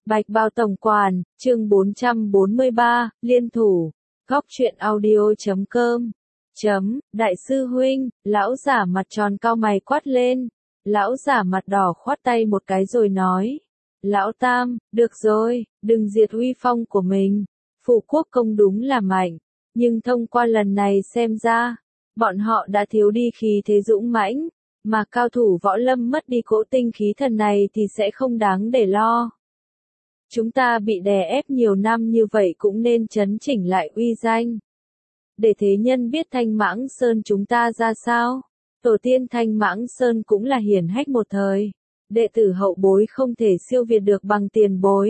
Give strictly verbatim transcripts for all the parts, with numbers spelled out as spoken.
Bạch Bao Tổng Quản, chương bốn trăm bốn mươi ba, Liên Thủ, Góc truyện audio chấm com. Chấm, đại sư huynh, lão giả mặt tròn cau mày quát lên. Lão giả mặt đỏ khoát tay một cái rồi nói. Lão Tam, được rồi, đừng diệt uy phong của mình. Phủ quốc công đúng là mạnh, nhưng thông qua lần này xem ra, bọn họ đã thiếu đi khí thế dũng mãnh, mà cao thủ võ lâm mất đi cỗ tinh khí thần này thì sẽ không đáng để lo. Chúng ta bị đè ép nhiều năm như vậy cũng nên chấn chỉnh lại uy danh. Để thế nhân biết Thanh Mãng Sơn chúng ta ra sao. Tổ tiên Thanh Mãng Sơn cũng là hiển hách một thời. Đệ tử hậu bối không thể siêu việt được bằng tiền bối.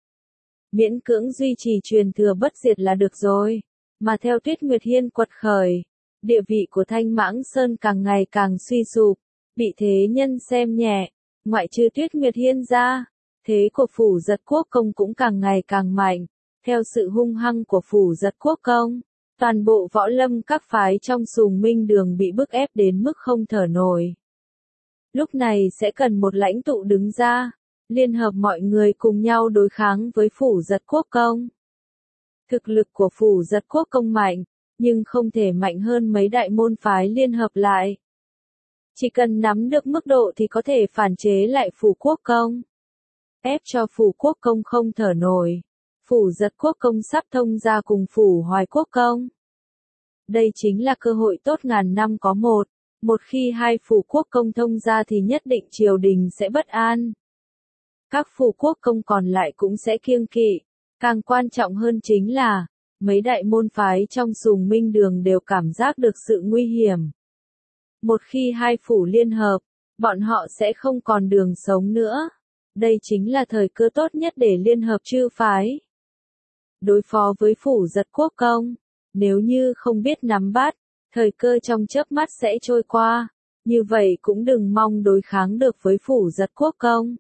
Miễn cưỡng duy trì truyền thừa bất diệt là được rồi. Mà theo Tuyết Nguyệt Hiên quật khởi, địa vị của Thanh Mãng Sơn càng ngày càng suy sụp, bị thế nhân xem nhẹ. Ngoại trừ Tuyết Nguyệt Hiên ra, thế của Phủ Giật Quốc Công cũng càng ngày càng mạnh. Theo sự hung hăng của Phủ Giật Quốc Công, toàn bộ võ lâm các phái trong Sùng Minh Đường bị bức ép đến mức không thở nổi. Lúc này sẽ cần một lãnh tụ đứng ra, liên hợp mọi người cùng nhau đối kháng với Phủ Giật Quốc Công. Thực lực của Phủ Giật Quốc Công mạnh, nhưng không thể mạnh hơn mấy đại môn phái liên hợp lại. Chỉ cần nắm được mức độ thì có thể phản chế lại Phủ Quốc Công. Ép cho Phủ Quốc Công không thở nổi. Phủ Giật Quốc Công sắp thông ra cùng Phủ Hoài Quốc Công. Đây chính là cơ hội tốt ngàn năm có một. Một khi hai Phủ Quốc Công thông ra thì nhất định triều đình sẽ bất an. Các Phủ Quốc Công còn lại cũng sẽ kiêng kỵ. Càng quan trọng hơn chính là, mấy đại môn phái trong Sùng Minh Đường đều cảm giác được sự nguy hiểm. Một khi hai phủ liên hợp, bọn họ sẽ không còn đường sống nữa. Đây chính là thời cơ tốt nhất để liên hợp chư phái. Đối phó với Phủ Giật Quốc Công, nếu như không biết nắm bắt, thời cơ trong chớp mắt sẽ trôi qua, như vậy cũng đừng mong đối kháng được với Phủ Giật Quốc Công.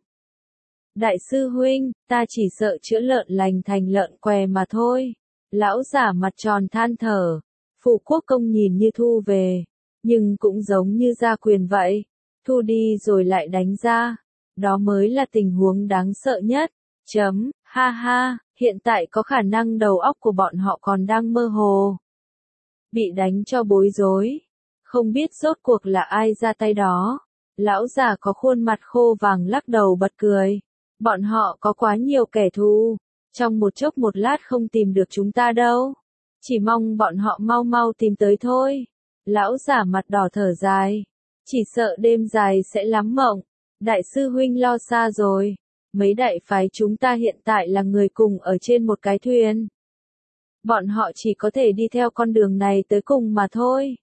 Đại sư huynh, ta chỉ sợ chữa lợn lành thành lợn què mà thôi. Lão giả mặt tròn than thở, Phủ Quốc Công nhìn như thu về, nhưng cũng giống như ra quyền vậy, thu đi rồi lại đánh ra. Đó mới là tình huống đáng sợ nhất. Chấm, ha ha, hiện tại có khả năng đầu óc của bọn họ còn đang mơ hồ. Bị đánh cho bối rối. Không biết rốt cuộc là ai ra tay đó. Lão già có khuôn mặt khô vàng lắc đầu bật cười. Bọn họ có quá nhiều kẻ thù. Trong một chốc một lát không tìm được chúng ta đâu. Chỉ mong bọn họ mau mau tìm tới thôi. Lão già mặt đỏ thở dài. Chỉ sợ đêm dài sẽ lắm mộng. Đại sư huynh lo xa rồi. Mấy đại phái chúng ta hiện tại là người cùng ở trên một cái thuyền. Bọn họ chỉ có thể đi theo con đường này tới cùng mà thôi.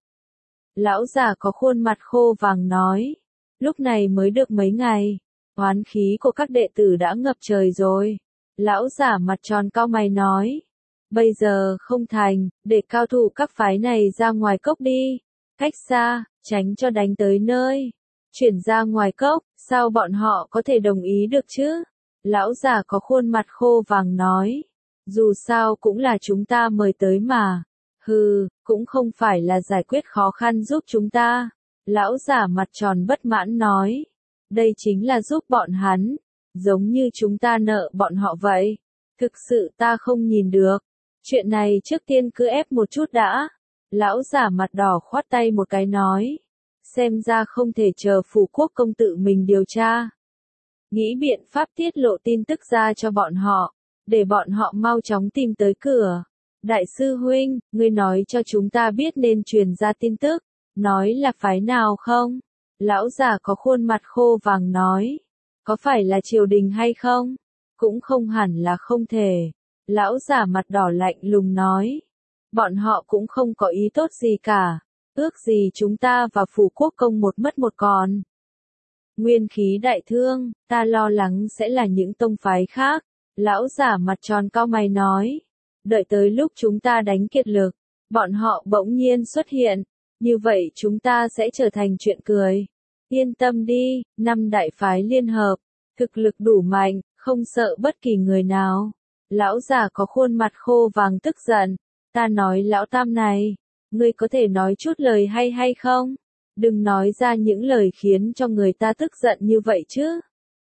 Lão già có khuôn mặt khô vàng nói. Lúc này mới được mấy ngày. Oán khí của các đệ tử đã ngập trời rồi. Lão già mặt tròn cau mày nói. Bây giờ không thành, để cao thủ các phái này ra ngoài cốc đi. Cách xa, tránh cho đánh tới nơi. Chuyển ra ngoài cốc, sao bọn họ có thể đồng ý được chứ? Lão già có khuôn mặt khô vàng nói. Dù sao cũng là chúng ta mời tới mà. Hừ, cũng không phải là giải quyết khó khăn giúp chúng ta. Lão già mặt tròn bất mãn nói. Đây chính là giúp bọn hắn. Giống như chúng ta nợ bọn họ vậy. Thực sự ta không nhìn được. Chuyện này trước tiên cứ ép một chút đã. Lão già mặt đỏ khoát tay một cái nói. Xem ra không thể chờ Phủ Quốc Công tự mình điều tra. Nghĩ biện pháp tiết lộ tin tức ra cho bọn họ, để bọn họ mau chóng tìm tới cửa. Đại sư huynh, ngươi nói cho chúng ta biết nên truyền ra tin tức, nói là phái nào không? Lão già có khuôn mặt khô vàng nói, có phải là triều đình hay không? Cũng không hẳn là không thể. Lão già mặt đỏ lạnh lùng nói, bọn họ cũng không có ý tốt gì cả. Ước gì chúng ta và Phủ Quốc Công một mất một còn. Nguyên khí đại thương, ta lo lắng sẽ là những tông phái khác. Lão giả mặt tròn cau mày nói. Đợi tới lúc chúng ta đánh kiệt lực, bọn họ bỗng nhiên xuất hiện. Như vậy chúng ta sẽ trở thành chuyện cười. Yên tâm đi, năm đại phái liên hợp. Thực lực đủ mạnh, không sợ bất kỳ người nào. Lão già có khuôn mặt khô vàng tức giận. Ta nói lão tam này. Ngươi có thể nói chút lời hay hay không? Đừng nói ra những lời khiến cho người ta tức giận như vậy chứ.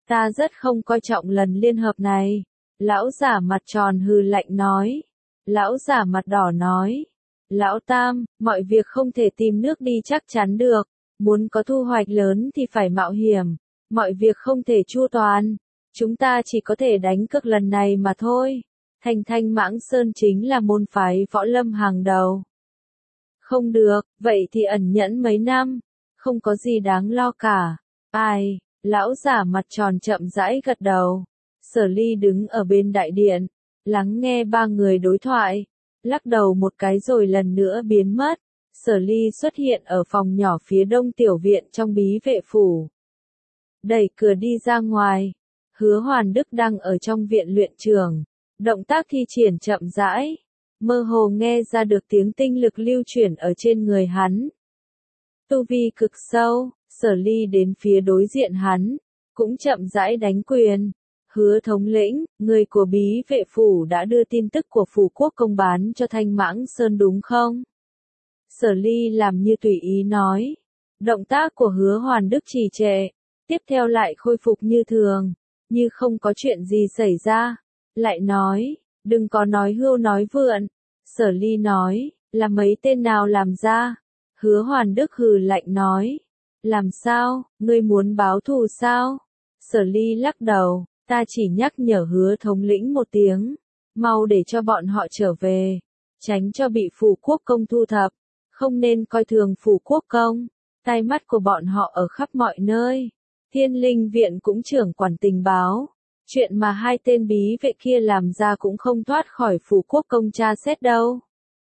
Ta rất không coi trọng lần liên hợp này. Lão giả mặt tròn hừ lạnh nói. Lão giả mặt đỏ nói. Lão Tam, mọi việc không thể tìm nước đi chắc chắn được. Muốn có thu hoạch lớn thì phải mạo hiểm. Mọi việc không thể chu toàn. Chúng ta chỉ có thể đánh cược lần này mà thôi. Thành Thanh Mãng Sơn chính là môn phái võ lâm hàng đầu. Không được, vậy thì ẩn nhẫn mấy năm. Không có gì đáng lo cả. Ai, lão giả mặt tròn chậm rãi gật đầu. Sở Ly đứng ở bên đại điện, lắng nghe ba người đối thoại, lắc đầu một cái rồi lần nữa biến mất. Sở Ly xuất hiện ở phòng nhỏ phía đông tiểu viện trong bí vệ phủ. Đẩy cửa đi ra ngoài, Hứa Hoàn Đức đang ở trong viện luyện trường, động tác thi triển chậm rãi, mơ hồ nghe ra được tiếng tinh lực lưu chuyển ở trên người hắn. Tu vi cực sâu, Sở Ly đến phía đối diện hắn, cũng chậm rãi đánh quyền. Hứa thống lĩnh, người của bí vệ phủ đã đưa tin tức của phủ quốc công bán cho Thanh Mãng Sơn đúng không? Sở Ly làm như tùy ý nói. Động tác của Hứa Hoàn Đức trì trệ, tiếp theo lại khôi phục như thường, như không có chuyện gì xảy ra. Lại nói, đừng có nói hưu nói vượn. Sở Ly nói, là mấy tên nào làm ra? Hứa Hoàn Đức hừ lạnh nói. Làm sao, ngươi muốn báo thù sao? Sở Ly lắc đầu. Ta chỉ nhắc nhở Hứa thống lĩnh một tiếng, mau để cho bọn họ trở về, tránh cho bị phủ quốc công thu thập, không nên coi thường phủ quốc công, tai mắt của bọn họ ở khắp mọi nơi. Thiên Linh viện cũng trưởng quản tình báo, chuyện mà hai tên bí vệ kia làm ra cũng không thoát khỏi phủ quốc công tra xét đâu.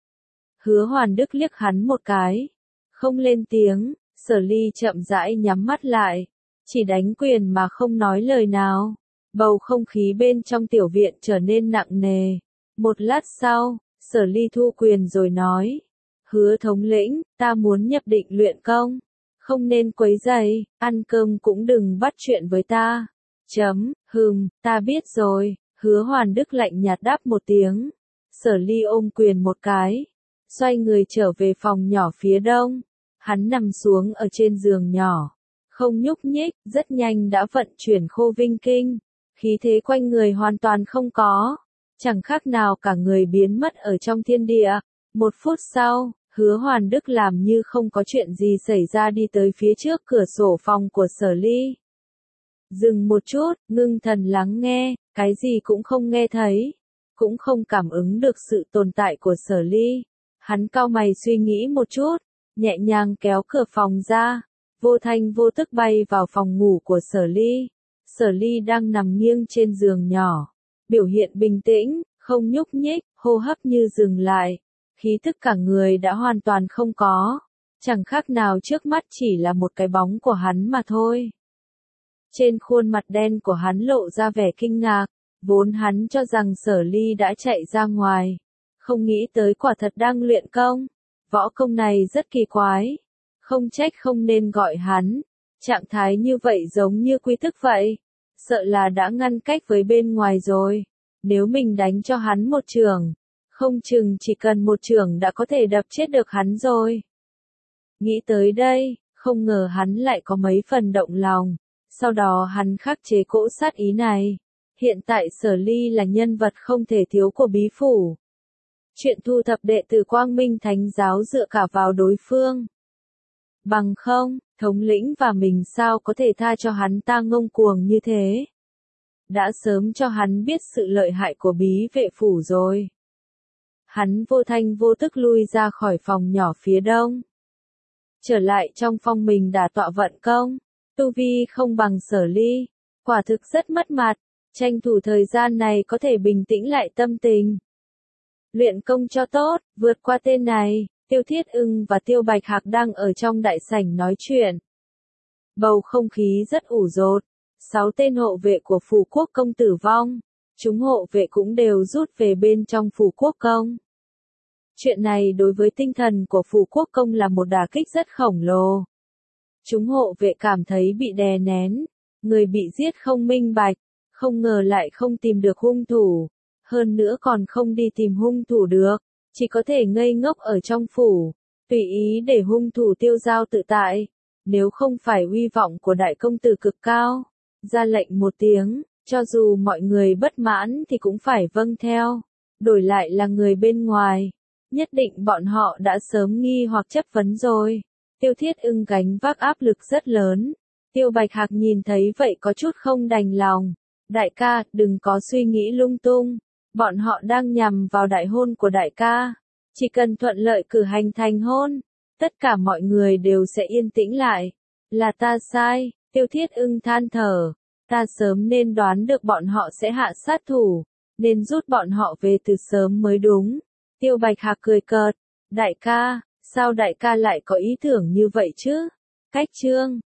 Hứa Hoàn Đức liếc hắn một cái, không lên tiếng. Sở Ly chậm rãi nhắm mắt lại, chỉ đánh quyền mà không nói lời nào. Bầu không khí bên trong tiểu viện trở nên nặng nề. Một lát sau, Sở Ly thu quyền rồi nói. Hứa thống lĩnh, ta muốn nhập định luyện công. Không nên quấy rầy, ăn cơm cũng đừng bắt chuyện với ta. Chấm, hừm, ta biết rồi. Hứa Hoàn Đức lạnh nhạt đáp một tiếng. Sở Ly ôm quyền một cái, xoay người trở về phòng nhỏ phía đông. Hắn nằm xuống ở trên giường nhỏ, không nhúc nhích, rất nhanh đã vận chuyển khô vinh kinh. Khí thế quanh người hoàn toàn không có, chẳng khác nào cả người biến mất ở trong thiên địa. Một phút sau, Hứa Hoàn Đức làm như không có chuyện gì xảy ra đi tới phía trước cửa sổ phòng của Sở Ly. Dừng một chút, ngưng thần lắng nghe, cái gì cũng không nghe thấy, cũng không cảm ứng được sự tồn tại của Sở Ly. Hắn cau mày suy nghĩ một chút, nhẹ nhàng kéo cửa phòng ra, vô thanh vô tức bay vào phòng ngủ của Sở Ly. Sở Ly đang nằm nghiêng trên giường nhỏ, biểu hiện bình tĩnh, không nhúc nhích, hô hấp như dừng lại, khí thức cả người đã hoàn toàn không có, chẳng khác nào trước mắt chỉ là một cái bóng của hắn mà thôi. Trên khuôn mặt đen của hắn lộ ra vẻ kinh ngạc, vốn hắn cho rằng Sở Ly đã chạy ra ngoài, không nghĩ tới quả thật đang luyện công. Võ công này rất kỳ quái, không trách không nên gọi hắn, trạng thái như vậy giống như quy thức vậy. Sợ là đã ngăn cách với bên ngoài rồi. Nếu mình đánh cho hắn một chưởng, không chừng chỉ cần một chưởng đã có thể đập chết được hắn rồi. Nghĩ tới đây, không ngờ hắn lại có mấy phần động lòng. Sau đó hắn khắc chế cỗ sát ý này. Hiện tại Sở Ly là nhân vật không thể thiếu của bí phủ. Chuyện thu thập đệ tử Quang Minh Thánh giáo dựa cả vào đối phương. Bằng không, thống lĩnh và mình sao có thể tha cho hắn ta ngông cuồng như thế. Đã sớm cho hắn biết sự lợi hại của bí vệ phủ rồi. Hắn vô thanh vô tức lui ra khỏi phòng nhỏ phía đông. Trở lại trong phòng mình đã tọa vận công, tu vi không bằng Sở Ly, quả thực rất mất mặt, tranh thủ thời gian này có thể bình tĩnh lại tâm tình. Luyện công cho tốt, vượt qua tên này. Tiêu Thiết Ưng và Tiêu Bạch Hạc đang ở trong đại sảnh nói chuyện. Bầu không khí rất ủ rột. Sáu tên hộ vệ của phủ quốc công tử vong. Chúng hộ vệ cũng đều rút về bên trong phủ quốc công. Chuyện này đối với tinh thần của phủ quốc công là một đả kích rất khổng lồ. Chúng hộ vệ cảm thấy bị đè nén. Người bị giết không minh bạch. Không ngờ lại không tìm được hung thủ. Hơn nữa còn không đi tìm hung thủ được. Chỉ có thể ngây ngốc ở trong phủ, tùy ý để hung thủ tiêu dao tự tại. Nếu không phải uy vọng của đại công tử cực cao, ra lệnh một tiếng, cho dù mọi người bất mãn thì cũng phải vâng theo. Đổi lại là người bên ngoài, nhất định bọn họ đã sớm nghi hoặc chất vấn rồi. Tiêu Thiết Ưng gánh vác áp lực rất lớn. Tiêu Bạch Hạc nhìn thấy vậy có chút không đành lòng. Đại ca, đừng có suy nghĩ lung tung. Bọn họ đang nhằm vào đại hôn của đại ca. Chỉ cần thuận lợi cử hành thành hôn, tất cả mọi người đều sẽ yên tĩnh lại. Là ta sai, Tiêu Thiết Ưng than thở. Ta sớm nên đoán được bọn họ sẽ hạ sát thủ, nên rút bọn họ về từ sớm mới đúng. Tiêu Bạch Hạc cười cợt. Đại ca, sao đại ca lại có ý tưởng như vậy chứ? Cách chương